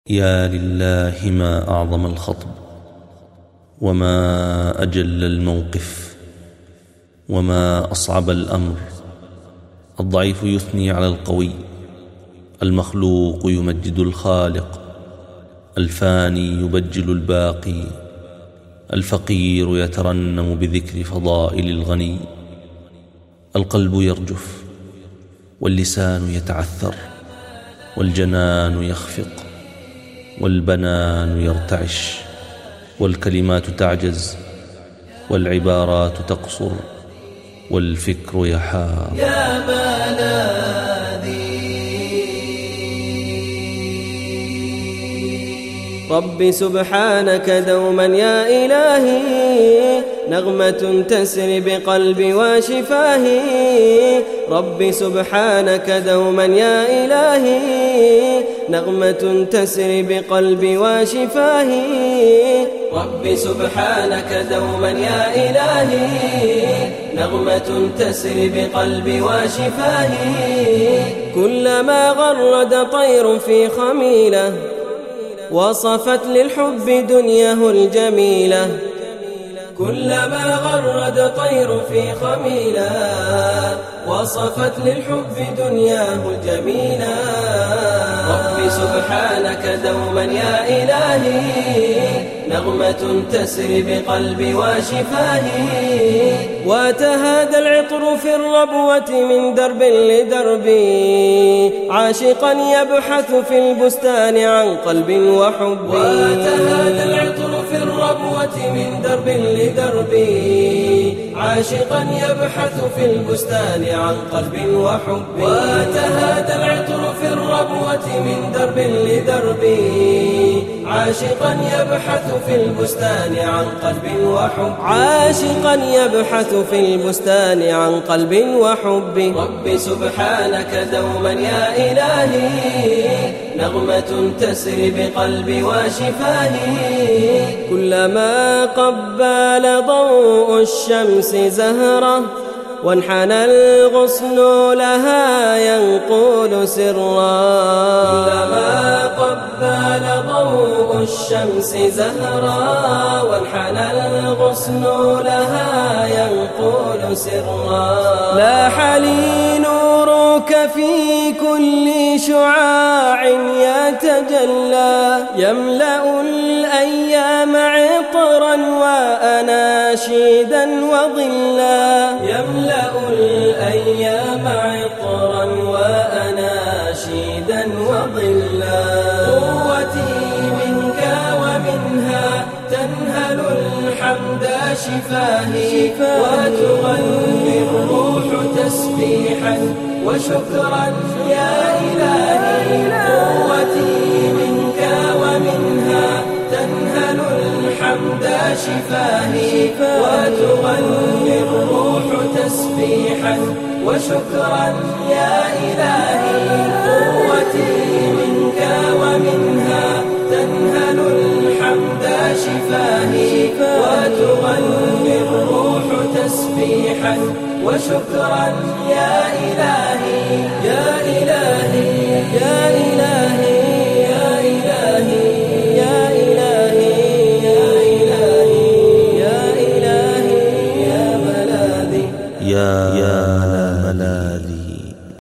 يا لله ما أعظم الخطب، وما أجل الموقف، وما أصعب الأمر. الضعيف يثني على القوي، المخلوق يمجد الخالق، الفاني يبجل الباقي، الفقير يترنم بذكر فضائل الغني. القلب يرجف، واللسان يتعثر، والجنان يخفق، والبنان يرتعش، والكلمات تعجز، والعبارات تقصر، والفكر يحار. يا ملاذي ربي سبحانك دوما يا إلهي، نغمة تسري بقلبي وشفاهي. ربي سبحانك دوما يا إلهي، نغمة تسري بقلبي وشفاهي. ربي سبحانك دوما يا إلهي، نغمة تسري بقلبي وشفاهي. كلما غرد طير في خميلة، وصفت للحب دنياه الجميلة. كلما غرد طير في خميلة، وصفت للحب دنياه الجميلة. ربي سبحانك دوما يا إلهي، نغمة تسري بقلبي وشفاهي. وتهادى العطر في الربوة من درب لدرب، عاشقا يبحث في البستان عن قلب وحب. وتهادى العطر في الربوة من درب لدرب، عاشقا يبحث في البستان عن قلب وحب. وتهادى العطر في الربوة من درب لدرب، عاشقا يبحث في البستان عن قلب وحب. عاشقا يبحث في البستان عن قلب وحب. رب سبحانك دوما يا إلهي، نغمة تسري بقلبي وشفاهي. كلما قبل ضوء الشمس زهرة، وانحنى الغصن لها ينقول سرا. كلما قبل ضوء الشمس زهرا، وانحنى الغصن لها ينقول سرا. لاح لي نورك في كل شعاع يتجلى، يملأ الأيام عطرا وأناشيدا وظلا. يملأ الأيام عطرا وأناشيدا وظلا. قوتي منك ومنها تنهل الحمد شفاهي، وتغني الروح تسبيحا وشكرا